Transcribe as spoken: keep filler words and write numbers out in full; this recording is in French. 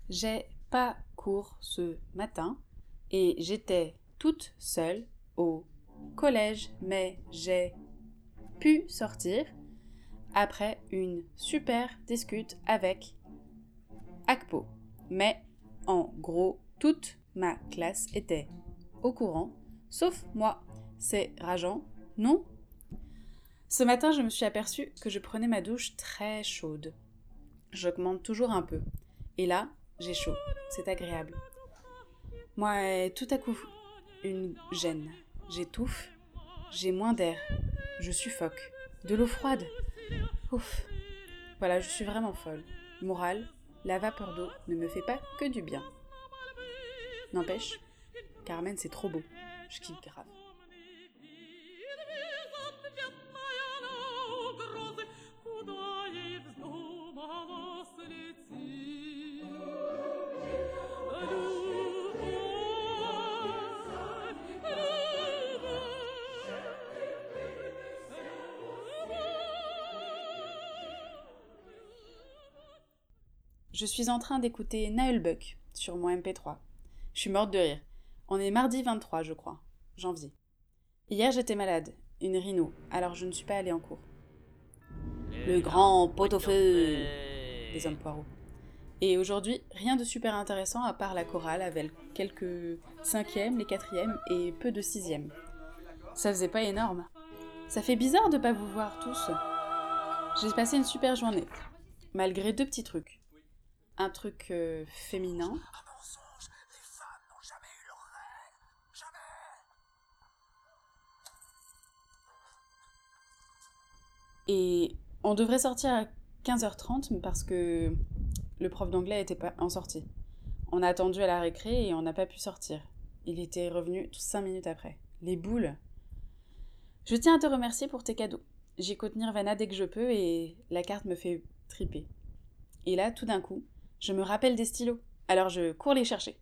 J'ai pas cours ce matin et j'étais toute seule au collège, mais j'ai pu sortir après une super discute avec Akpo. Mais en gros, toute ma classe était au courant, sauf moi. C'est rageant, non? Ce matin, je me suis aperçue que je prenais ma douche très chaude. J'augmente toujours un peu. Et là, j'ai chaud. C'est agréable. Moi, tout à coup, une gêne. J'étouffe. J'ai moins d'air. Je suffoque. De l'eau froide. Ouf. Voilà, je suis vraiment folle. Morale, la vapeur d'eau ne me fait pas que du bien. N'empêche, Carmen, c'est trop beau. Je kiffe grave. Je suis en train d'écouter Naël Buck sur mon M P trois. Je suis morte de rire. On est mardi vingt-trois, je crois, janvier. Hier, j'étais malade, une rhino, alors je ne suis pas allée en cours. Le grand pot-au-feu des hommes poireaux. Et aujourd'hui, rien de super intéressant à part la chorale avec quelques cinquièmes, les quatrièmes et peu de sixièmes. Ça faisait pas énorme. Ça fait bizarre de pas vous voir tous. J'ai passé une super journée, malgré deux petits trucs. Un truc euh, féminin. Et on devrait sortir à quinze heures trente parce que le prof d'anglais était pas en sortie. On a attendu à la récré et on n'a pas pu sortir. Il était revenu cinq minutes après. Les boules. Je tiens à te remercier pour tes cadeaux. J'écoute Nirvana dès que je peux et la carte me fait triper. Et là, tout d'un coup, je me rappelle des stylos. Alors je cours les chercher.